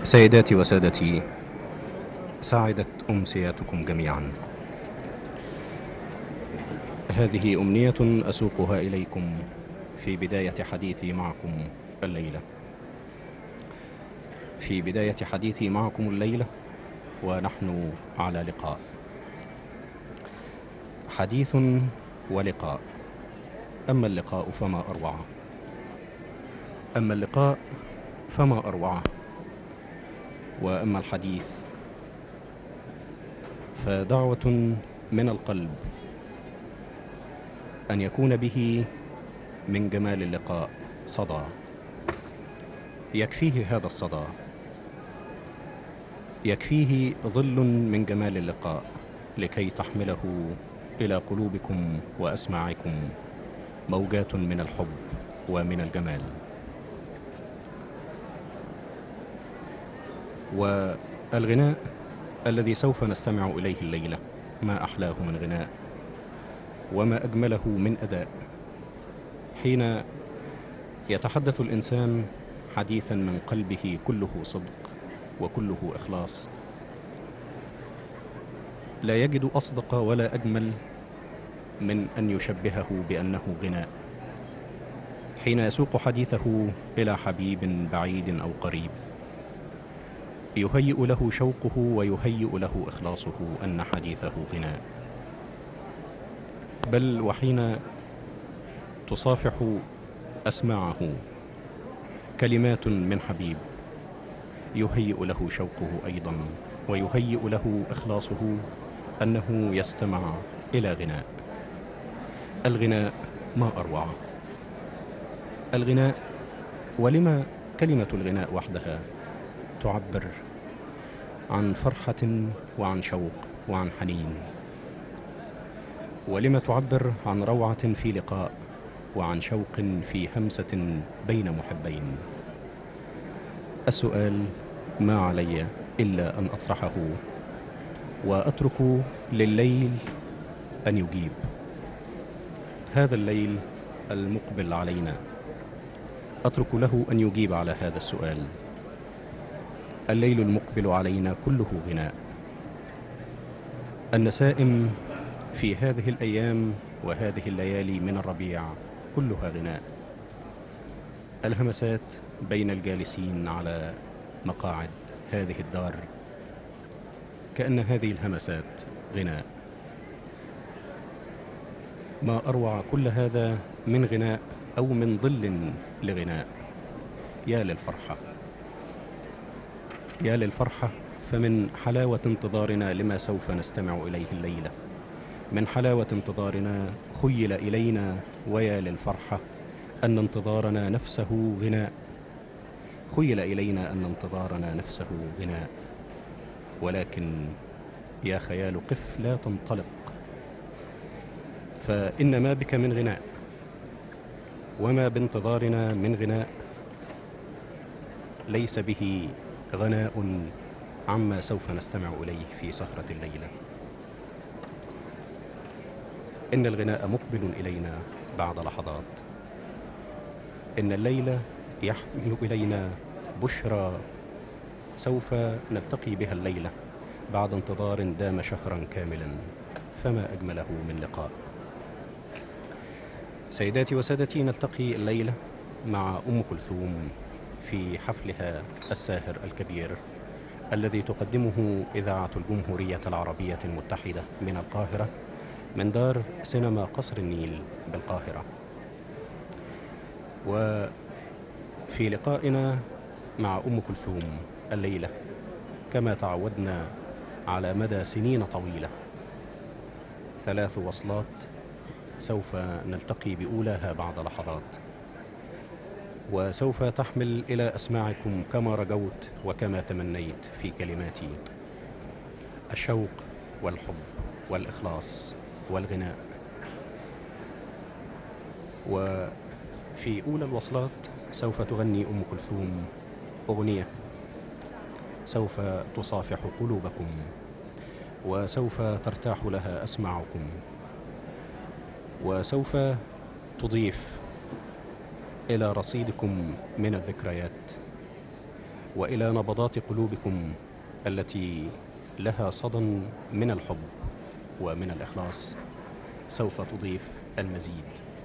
سيداتي وسادتي، سعدت أمسياتكم جميعا. هذه أمنية أسوقها إليكم في بداية حديثي معكم الليلة. في بداية حديثي معكم الليلة ونحن على لقاء، حديث ولقاء. أما اللقاء فما أروعه، أما اللقاء فما أروعه، وأما الحديث فدعوة من القلب أن يكون به من جمال اللقاء صدى. يكفيه هذا الصدى، يكفيه ظل من جمال اللقاء لكي تحمله إلى قلوبكم وأسماعكم موجات من الحب ومن الجمال. والغناء الذي سوف نستمع إليه الليلة ما أحلاه من غناء وما أجمله من أداء. حين يتحدث الإنسان حديثا من قلبه كله صدق وكله إخلاص، لا يجد أصدق ولا أجمل من أن يشبهه بأنه غناء. حين يسوق حديثه إلى حبيب بعيد أو قريب، يهيئ له شوقه ويهيئ له إخلاصه أن حديثه غناء. بل وحين تصافح أسماعه كلمات من حبيب، يهيئ له شوقه أيضا ويهيئ له إخلاصه أنه يستمع إلى غناء. الغناء ما أروعه، الغناء. ولما كلمة الغناء وحدها تعبر عن فرحة وعن شوق وعن حنين، ولما تعبر عن روعة في لقاء وعن شوق في همسة بين محبين. السؤال ما علي إلا أن أطرحه وأترك لليل أن يجيب. هذا الليل المقبل علينا أترك له أن يجيب على هذا السؤال. الليل المقبل علينا كله غناء. النسائم في هذه الأيام وهذه الليالي من الربيع كلها غناء. الهمسات بين الجالسين على مقاعد هذه الدار كأن هذه الهمسات غناء. ما أروع كل هذا من غناء أو من ظل لغناء. يا للفرحة، يا للفرحة. فمن حلاوة انتظارنا لما سوف نستمع إليه الليلة، من حلاوة انتظارنا خيل إلينا ويا للفرحة أن انتظارنا نفسه غناء. خيل إلينا أن انتظارنا نفسه غناء. ولكن يا خيال قف لا تنطلق، فإن ما بك من غناء وما بانتظارنا من غناء ليس به غناء عما سوف نستمع إليه في سهرة الليلة. إن الغناء مقبل إلينا بعد لحظات. إن الليل يحمل إلينا بشرى سوف نلتقي بها الليلة بعد انتظار دام شهرا كاملا. فما أجمله من لقاء. سيداتي وسادتي، نلتقي الليلة مع أم كلثوم في حفلها الساهر الكبير الذي تقدمه إذاعة الجمهورية العربية المتحدة من القاهرة، من دار سينما قصر النيل بالقاهرة. وفي لقائنا مع أم كلثوم الليلة كما تعودنا على مدى سنين طويلة، 3 وصلات سوف نلتقي بأولاها بعد لحظات، وسوف تحمل إلى أسماعكم كما رجوت وكما تمنيت في كلماتي الشوق والحب والإخلاص والغناء. وفي أولى الوصلات سوف تغني أم كلثوم أغنية سوف تصافح قلوبكم وسوف ترتاح لها أسماعكم، وسوف تضيف إلى رصيدكم من الذكريات وإلى نبضات قلوبكم التي لها صدى من الحب ومن الإخلاص سوف تضيف المزيد.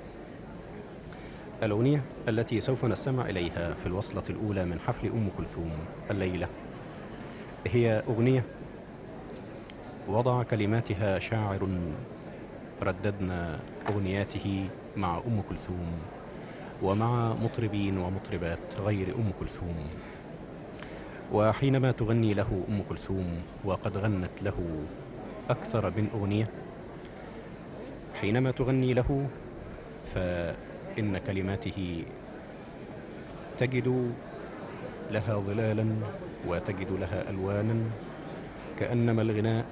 الأغنية التي سوف نستمع إليها في الوصلة الأولى من حفل أم كلثوم الليلة هي أغنية وضع كلماتها شاعر رددنا أغنياته مع أم كلثوم ومع مطربين ومطربات غير أم كلثوم. وحينما تغني له أم كلثوم وقد غنت له أكثر من أغنية، حينما تغني له فإن كلماته تجد لها ظلالا وتجد لها ألوانا، كأنما الغناء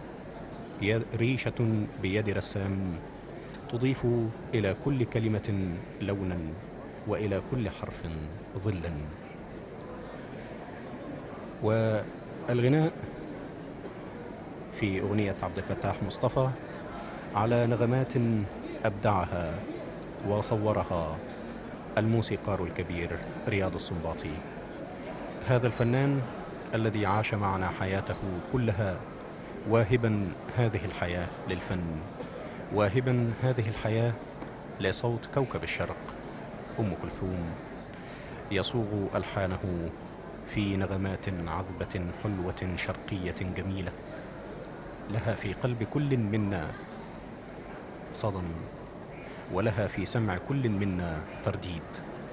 ريشة بيد رسام تضيف إلى كل كلمة لونا وإلى كل حرف ظلا. والغناء في أغنية عبد الفتاح مصطفى على نغمات أبدعها وصورها الموسيقار الكبير رياض السنباطي، هذا الفنان الذي عاش معنا حياته كلها واهبا هذه الحياة للفن، واهبا هذه الحياة لصوت كوكب الشرق أم كلثوم، يصوغ ألحانه في نغمات عذبة حلوة شرقية جميلة، لها في قلب كل منا صدى ولها في سمع كل منا ترديد.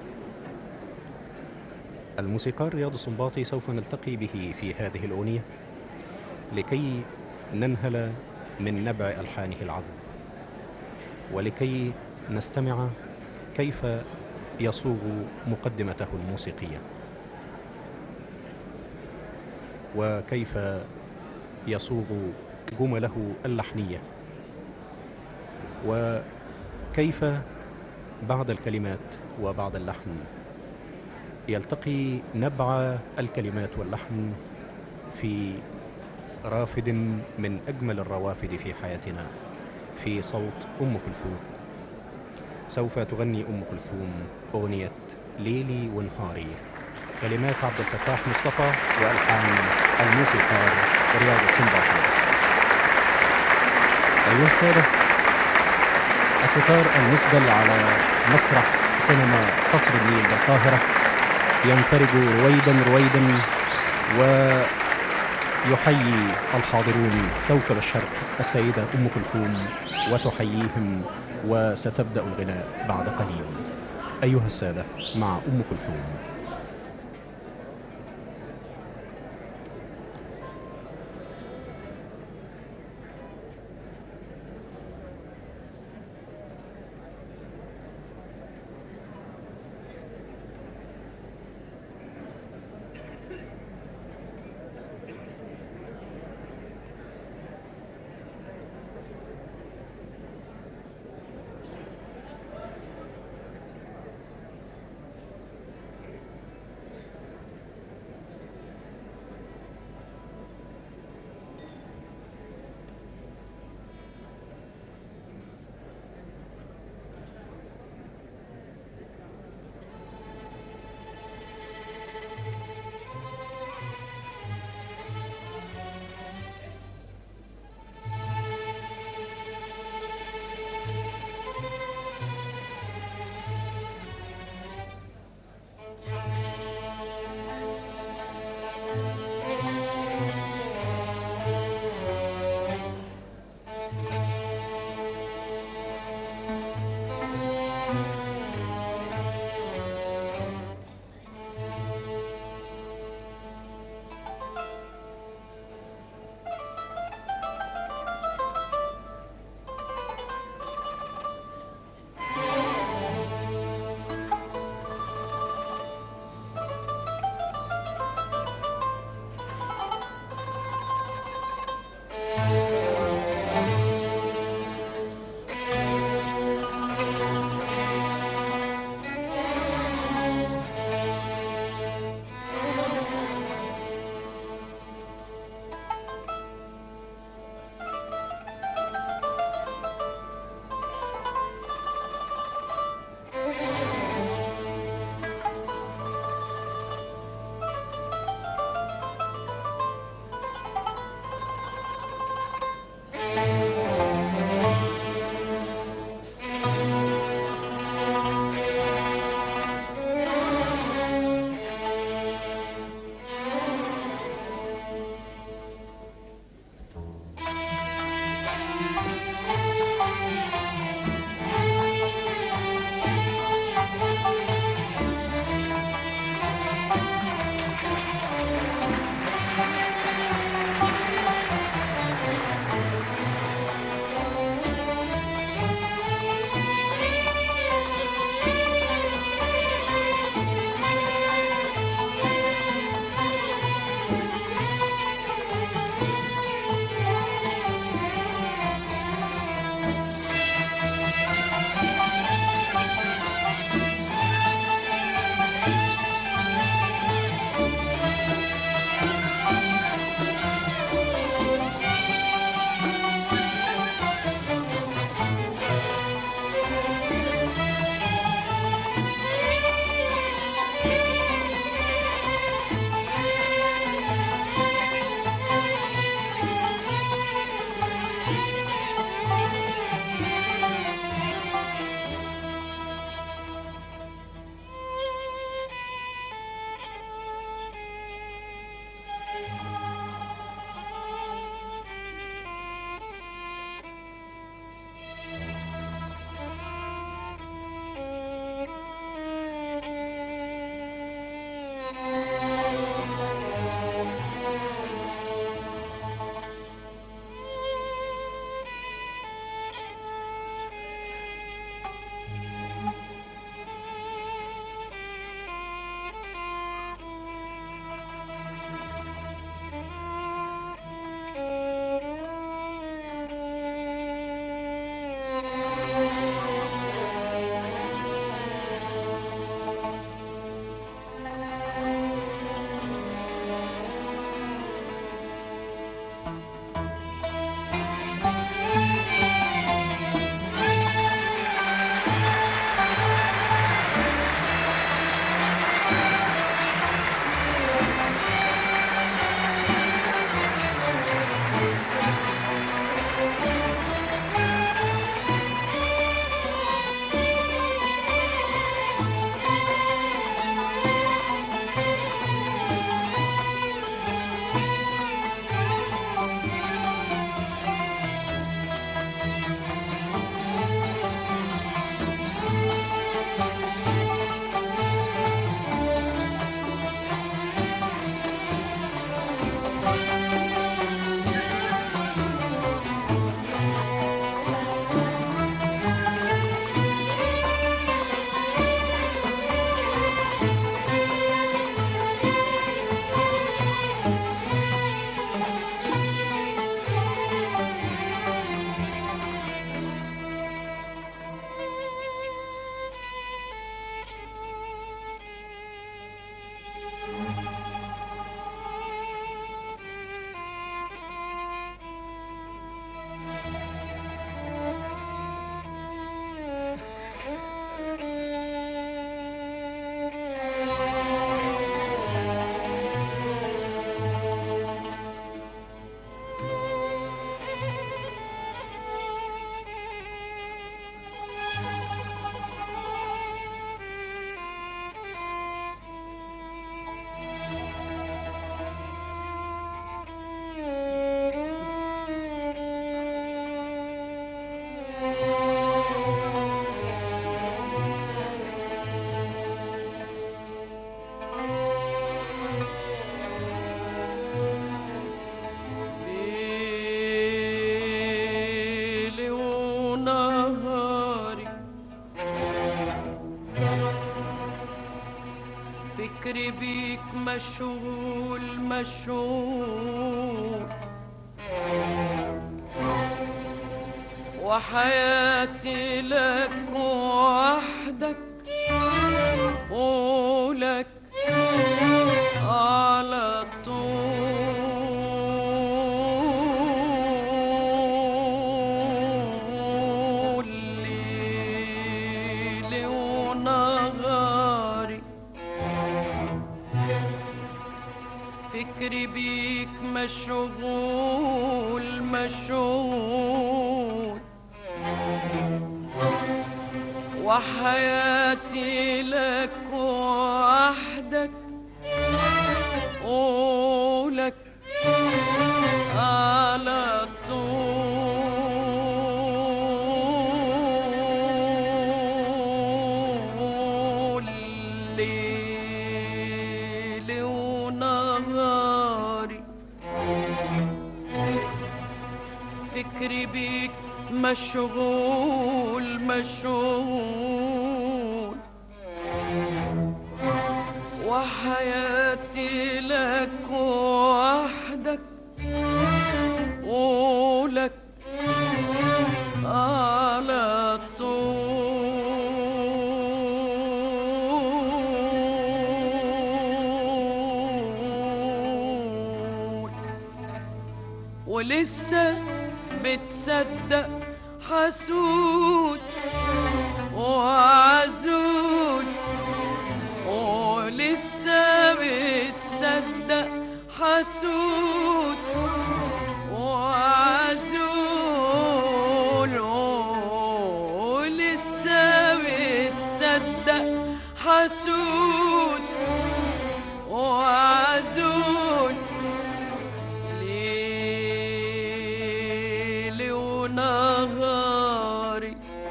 الموسيقار رياض السنباطي سوف نلتقي به في هذه الأغنية لكي ننهل من نبع ألحانه العذب، ولكي نستمع كيف يصوغ مقدمته الموسيقية وكيف يصوغ جمله اللحنية، وكيف بعد الكلمات وبعد اللحن يلتقي نبع الكلمات واللحن في رافد من أجمل الروافد في حياتنا في صوت أم كلثوم. سوف تغني أم كلثوم أغنية ليلي ونهاري، كلمات عبد الفتاح مصطفى وألحان الموسيقار رياض السنباطي. أيها السادة، الستار المسدل على مسرح سينما قصر النيل بالقاهرة ينفرج رويدا رويدا ويحيي الحاضرون كوكب الشرق السيدة أم كلثوم وتحييهم، وستبدأ الغناء بعد قليل. أيها السادة، مع أم كلثوم. فكري بيك مشغول مشغول، وحياتي لك وحدك، ولك على طول، ليلي ونهاري. فكري بيك مشغول مشغول، وحياتي لك وحدك، ولك على طول، ليلي ونهاري. فكري بيك مشغول مشغول، وحياتي لك وحدك، ولك على طول. ولسه بتصدق حسود وعزول، ولسه بتصدق حسود وعزول، ولسه بتصدق حسود وعزول، ليلي ونهاري.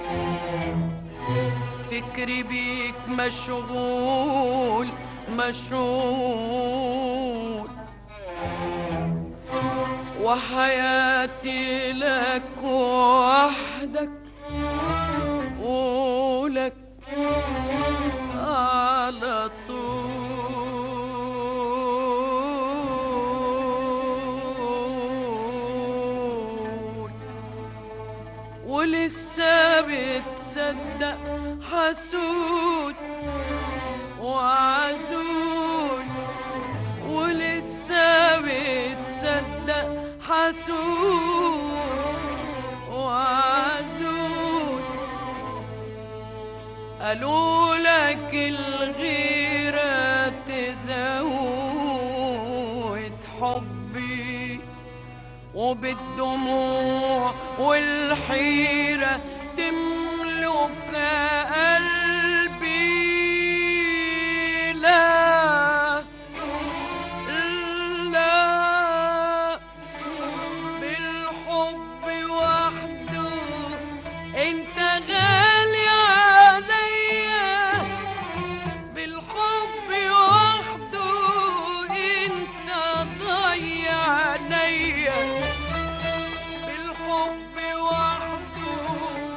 فكري بيك مشغول مشغول، وحياتي لك وحدك، ولك على طول. ولسه بتصدق حسود وعزول، ولسه بتصدق حسود وعزول. قالوا لك الغيرة تزود حبي، وبالدموع والحيرة تملك قلبي. لا لا، بالحب وحده انت غالي عليا، بالحب وحده انت ضيع عينيا، بالحب وحده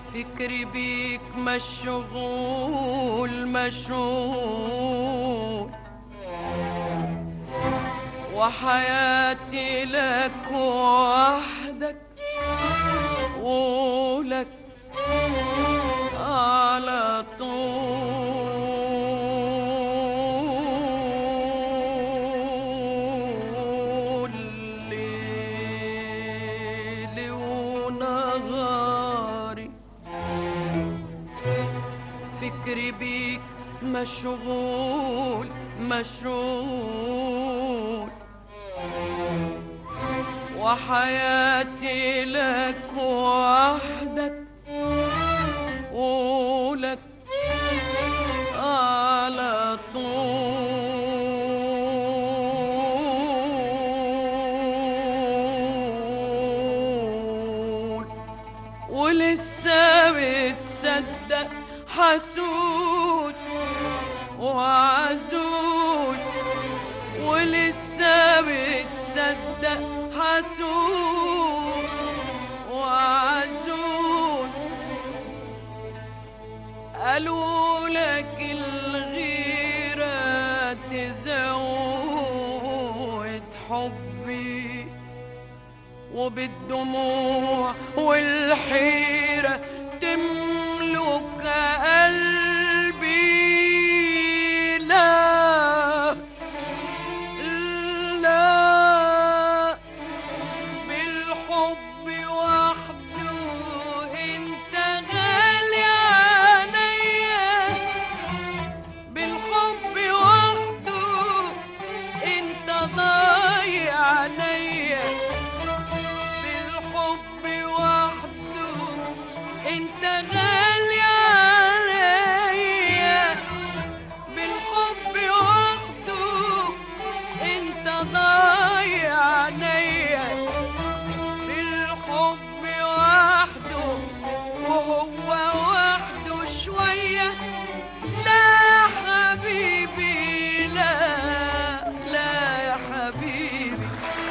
فكري بيك مشغول مشغول، وحياتي لك وحدك ولك على طول، ليلي ونهاري فكري بيك مشغول مشغول، وحياتي لك وحدك ولك على طول، ولسه بتصدق حسود وعزول، ولسه بتصدق حسود وعزول، قالوا لك الغيرة تزود حبي، وبالدموع والحيرة تملك قلبي، لا لا بالحب وحده انت غالي عليا، بالحب وحده انت ضايع عليا، بالحب وحده انت غالي عليا، بالحب وحده انت ضايع عليا، بالحب وحده وهو وحده شوية، لا حبيبي لا لا يا حبيبي.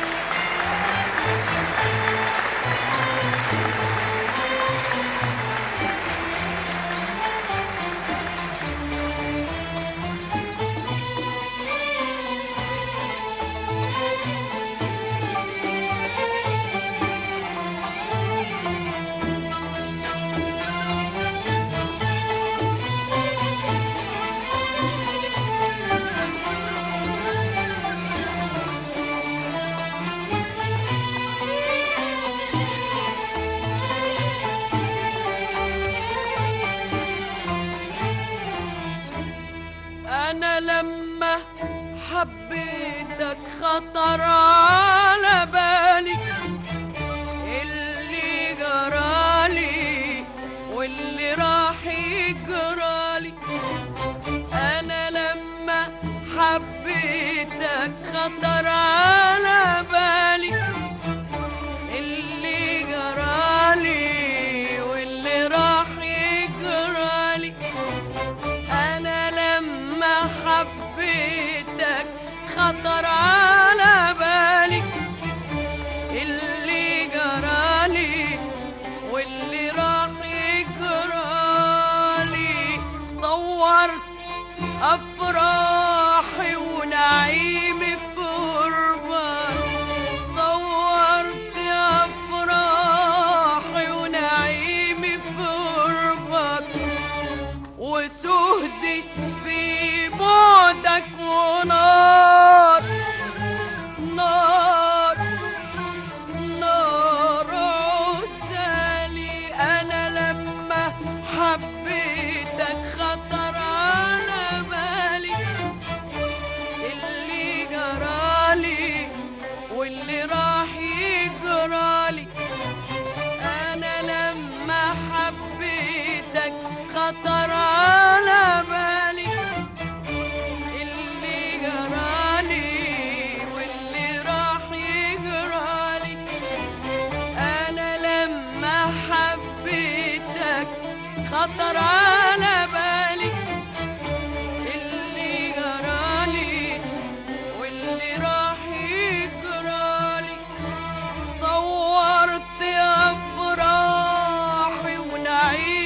أنا لما حبيتك خطر على بالي اللي جرالي واللي راح يجرالي، أنا لما حبيتك خطر على بالي اللي جرالي واللي راح يجرالي، أنا لما حبيتك خطر على بالي اللي جرالي واللي راح يجرالي، صورت أفراحي ونعيمي في غربة، صورت أفراحي ونعيمي في غربة، وسهدي في بعدك ونار نار نار عسالي، أنا لما حبيتك خطر على بالي اللي جرالي واللي راح يجرالي، أنا لما حبيتك خطر على بالي اللي جرالي واللي راح يجرالي، أنا لما حبيتك خطر على بالي اللي جرالي واللي راح يجرالي، صورت أفراحي ونعيمي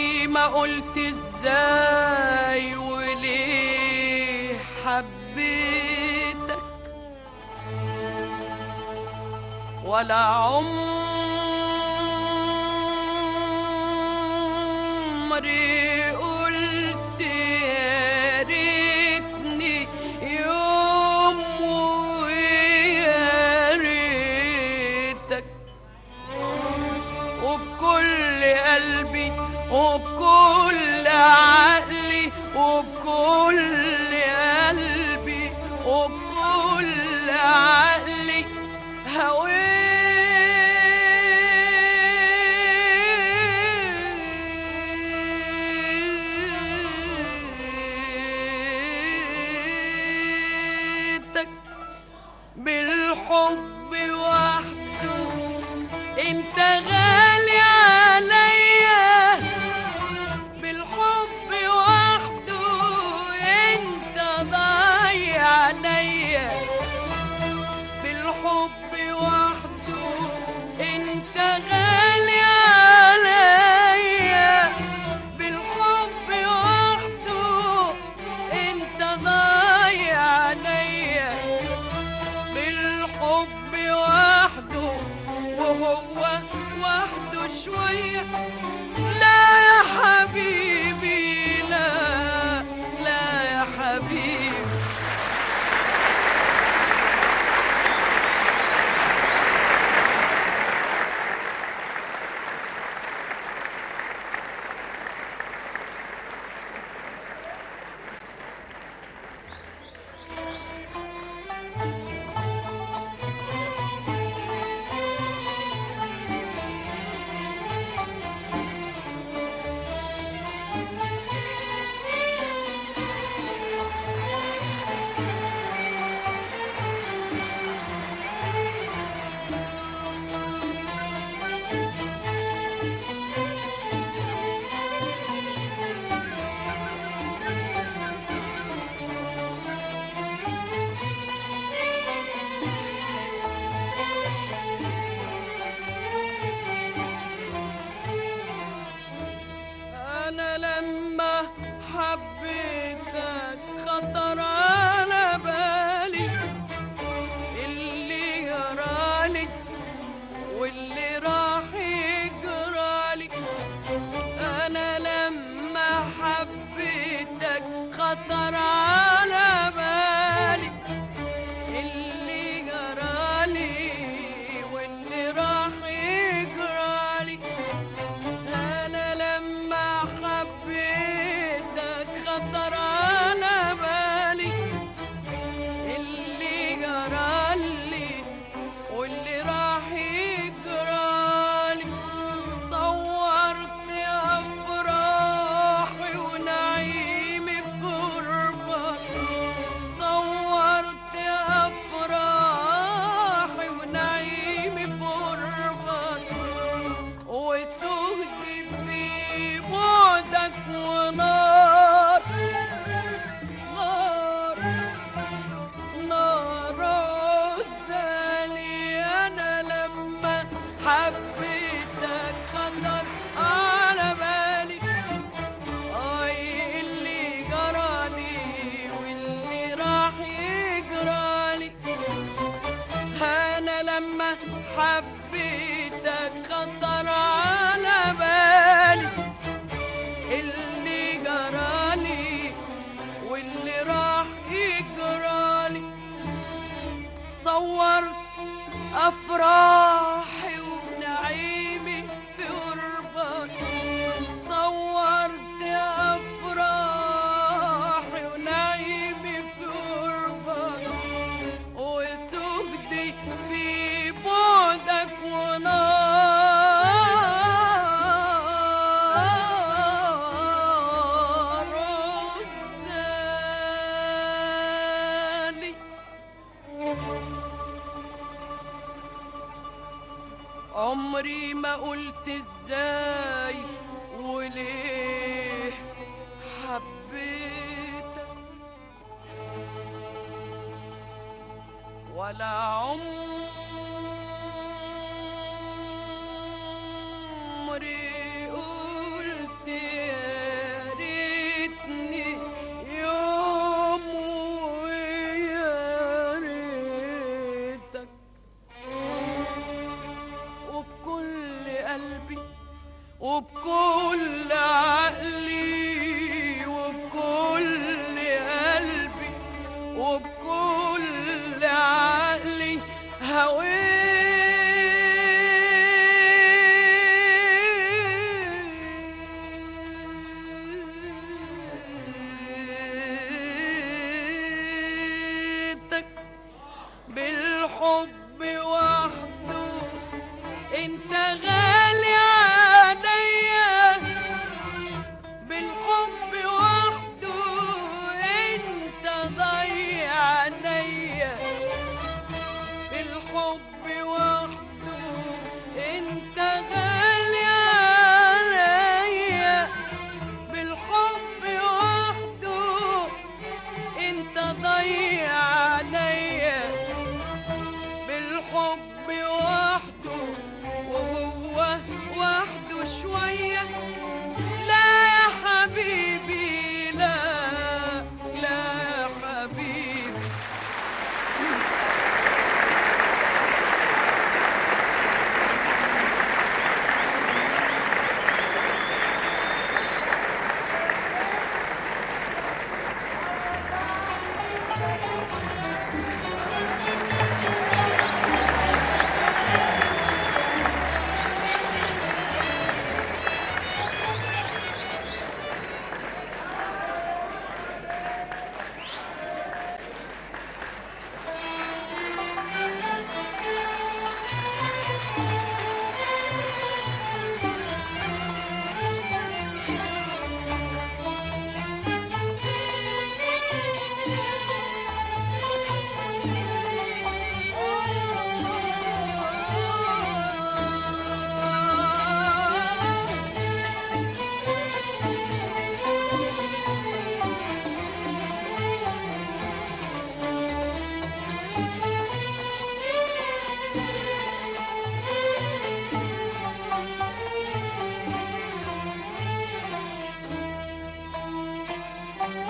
عمري ما قلت ازاي وليه حبيتك، ولا عمري قلت يا ريتني يوم ويا ريتك. وبكل قلبي وبكل عقلي وبكل قلبي وبكل عقلي هويتك. بالحب وحده انت غالي عليا، بالحب وحده انت ضايع عليا، بالحب وحده انت غالي عليا، بالحب وحده انت ضايع عليا، بالحب وحده وهو وحده شوية. لا يا حبيبي لا، لا يا حبيبي. أنا لما حبيتك خطر على بالي اللي جرالي واللي راح يجرالي. أنا لما حبيتك خطر على بالي اللي جرالي واللي راح يجرالي. أنا لما حبيتك خطر على بالي اللي جرالي واللي راح يجرالي. صورت أفراحي ونعيمي في غربة، صورت أفراحي ونعيمي في غربة، وسهدي في بعدك ونار، نار نار عزالي. أنا لما حبيتك خطر على بالي أي اللي جرالي واللي راح يجرالي. أنا لما حبيتك خطر على بالي اللي جرالي واللي راح يجرالي. صورت أفراحي ونعيمي في غربة، صورت أفراحي ونعيمي في غربة، وسهدي في بعدك ونار عزالي. عمري ما قلت ازاي وليه حبيتك، ولا عمري قلت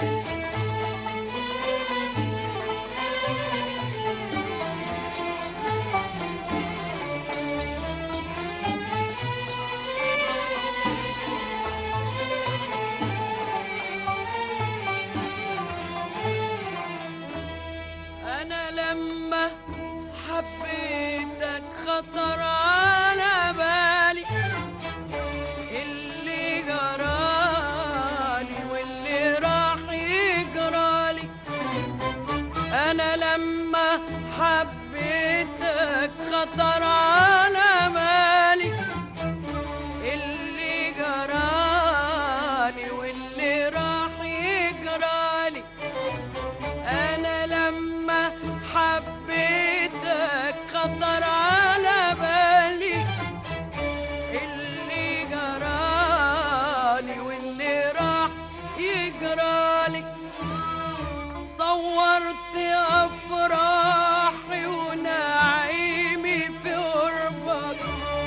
أنا لما حبيتك خطر على بالي اللي جرالي واللي راح يجرالي. أنا لما حبيتك خطر على بالي اللي جرالي واللي راح يجرالي. أنا لما حبيتك خطر على بالي اللي جرالي واللي راح يجرالي. صورت أفراحي ونعيمي في قربك،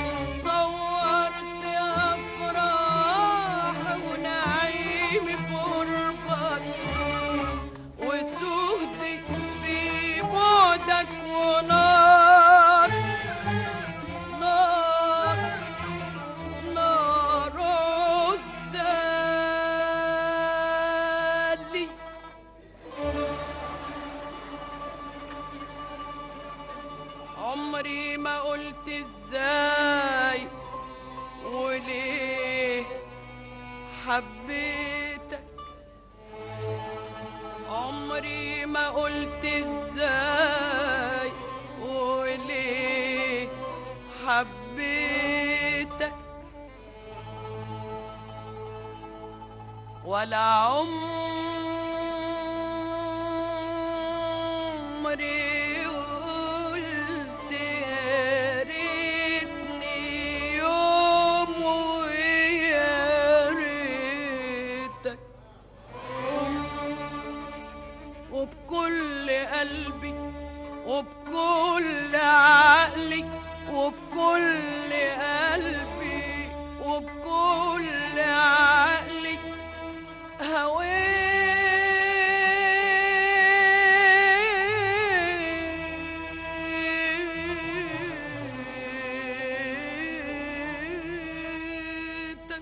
صورت أفراحي ونعيمي في قربك، وسهدي في بعدك ونار نار نار عزالي. عمري ما قلت ازاي وليه حبيتك، عمري ما قلت ازاي وليه حبيتك، ولا عمري قلت يا ريتني يوم ويا ريتك. وبكل قلبي وبكل عقلي وبكل قلبي وبكل عقلي هويتك.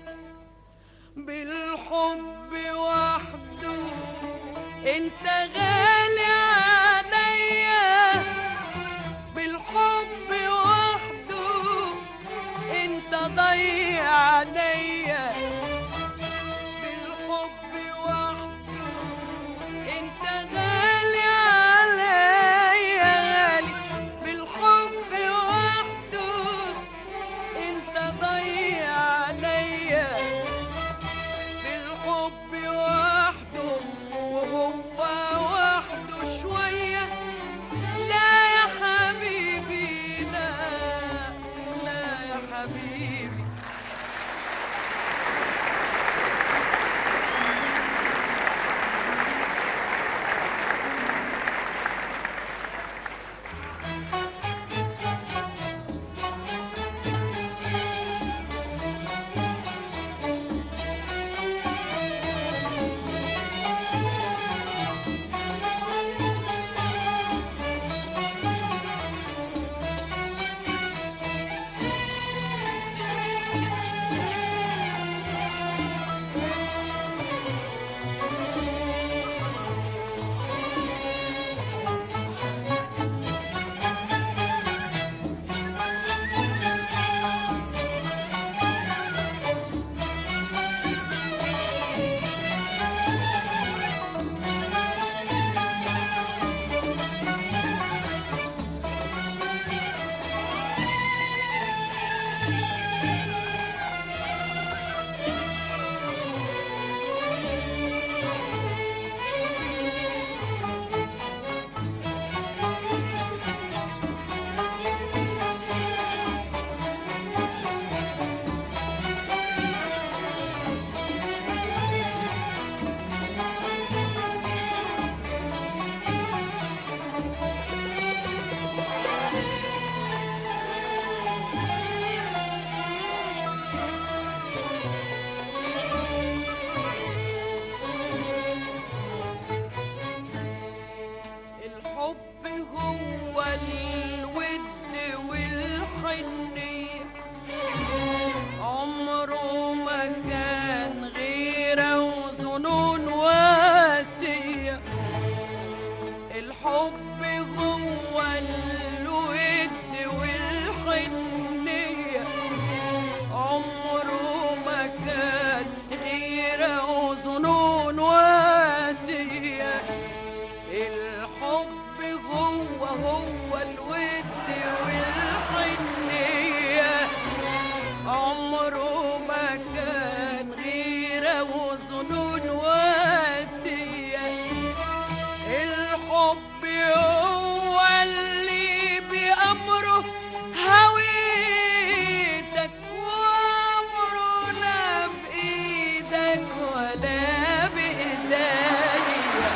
بالحب وحده انت غالي عليا، بالحب وحده انت ضيع عليا، بالحب وحده انت غالي عليا غالي، بالحب وحده انت ضيع عليا، بالحب وحده وهو وحده شوية. لا يا حبيبي لا لا يا حبيبي. وظنون واسية. الحب هو الود والحنية، عمره ما كان غيرة وظنون واسية. الحب هو اللي بأمره هويتك، وأمره لا بإيدك ولا بإيديا.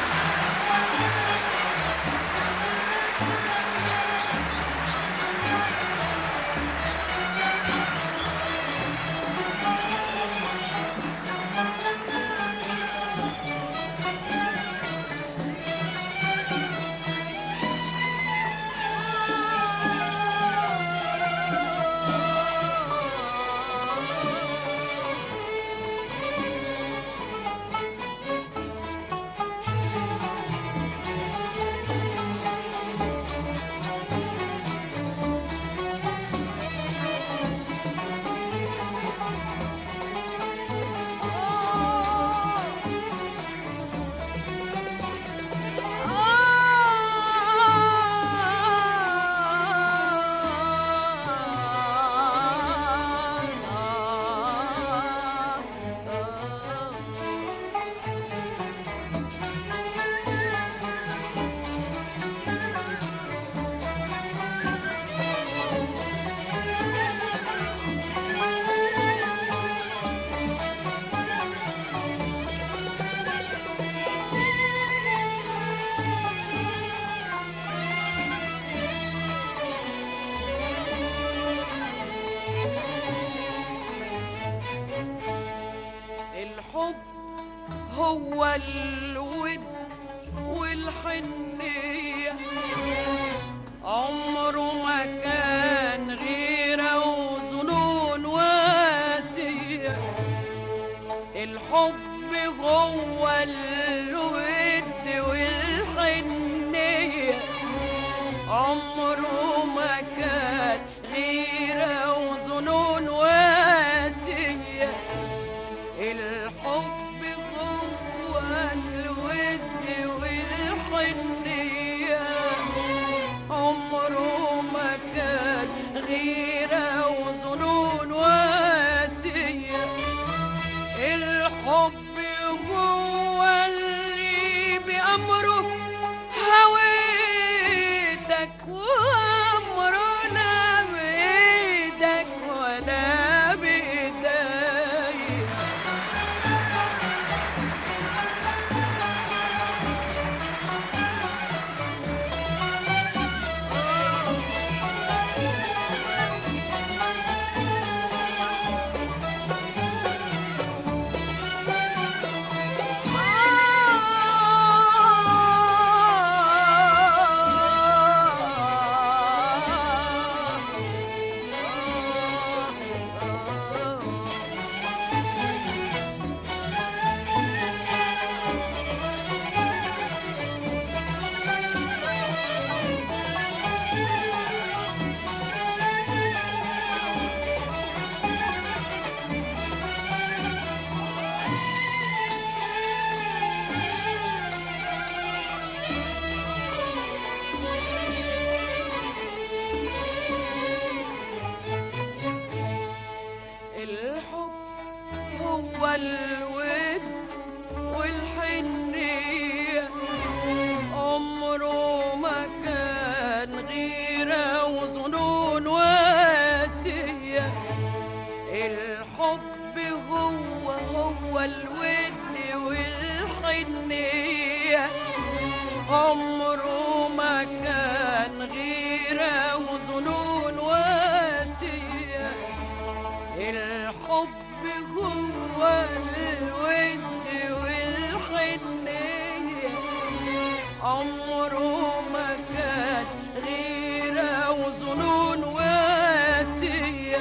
الحب هو الود والحنية، عمره ما كان غيرة وظنون واسية. الحب هو الود والحنية، عمره ما كان غيرة وظنون واسية. الحب هو الود والحنية، عمره ما كان غيرة وظنون واسية. الحب هو اللي بأمره هويتك، وأمره لا بإيدك ولا بإيديا. الحب هو الود والحنية، عمره ما كان غيرة وظنون واسية. الحب هو الود والحنية، عمره ما كان غيرة وظنون واسية. الحب هو الود والحنية، عمره ما كان غيرة وظنون واسية.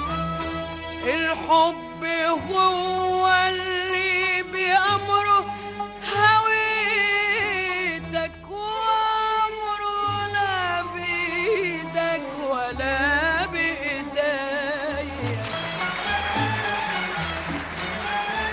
الحب هو اللي بأمره هويتك، وأمره لا بإيدك ولا بإيديا.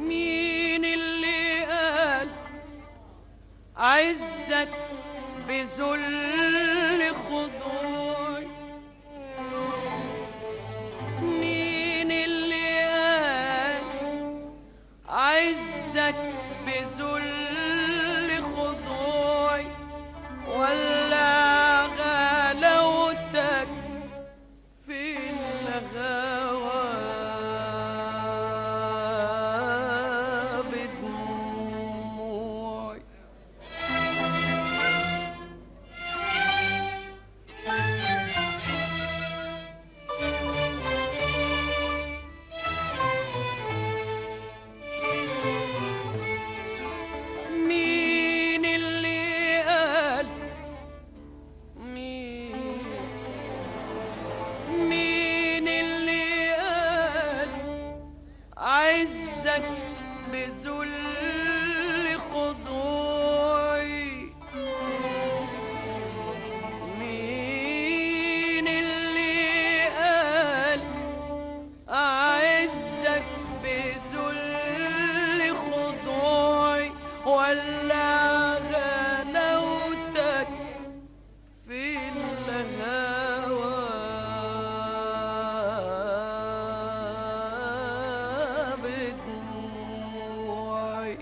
مين اللي قال عزك بذل خضوعي؟ مين اللي قال عزك بذل خضوعي؟ ولا غلاوتك في الهوى بدموعي؟ مين اللي قال مين اللي قال عزك بذل خضوعي؟ مين اللي قال أعزك بذل خضوعي؟ ولا غلاوتك في الهوى بدموعي؟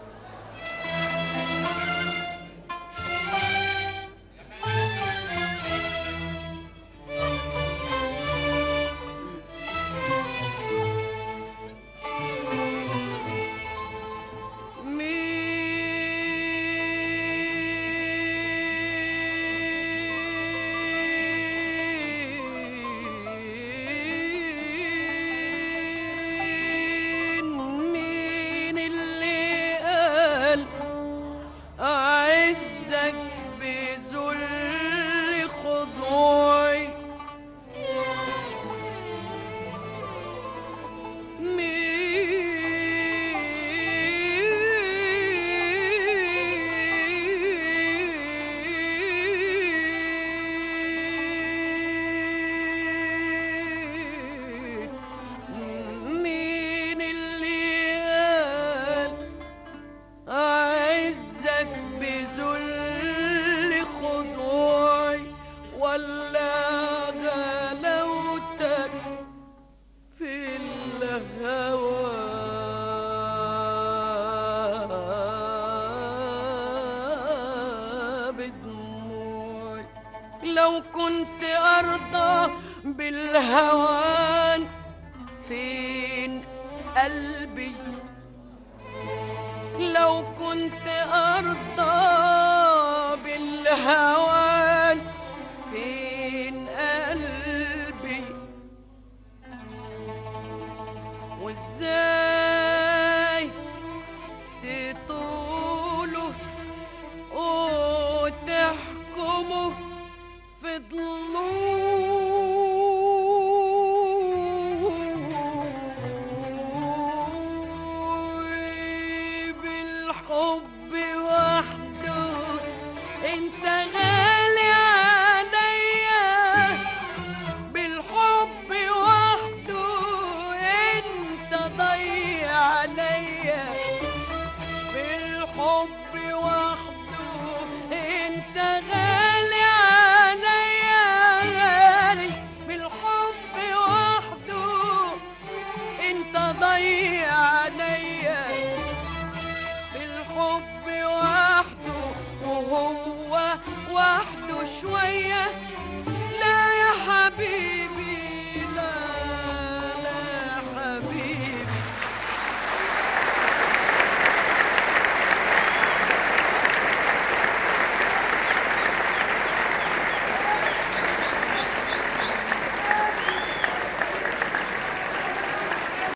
مين اللي قال أعزك بذل خضوعي؟ مين اللي قال أعزك بذل خضوعي؟ ولا غلاوتك في الهوى بدموعي؟ لو كنت أرضى بالهوان فين قلبي؟ لو كنت أرضى بالهوان فين قلبي؟ وازاي تطوله وتحكمه في ضلوعي؟ بالحب وحده انت غالي عليا، بالحب وحده انت ضيع عليا، بالحب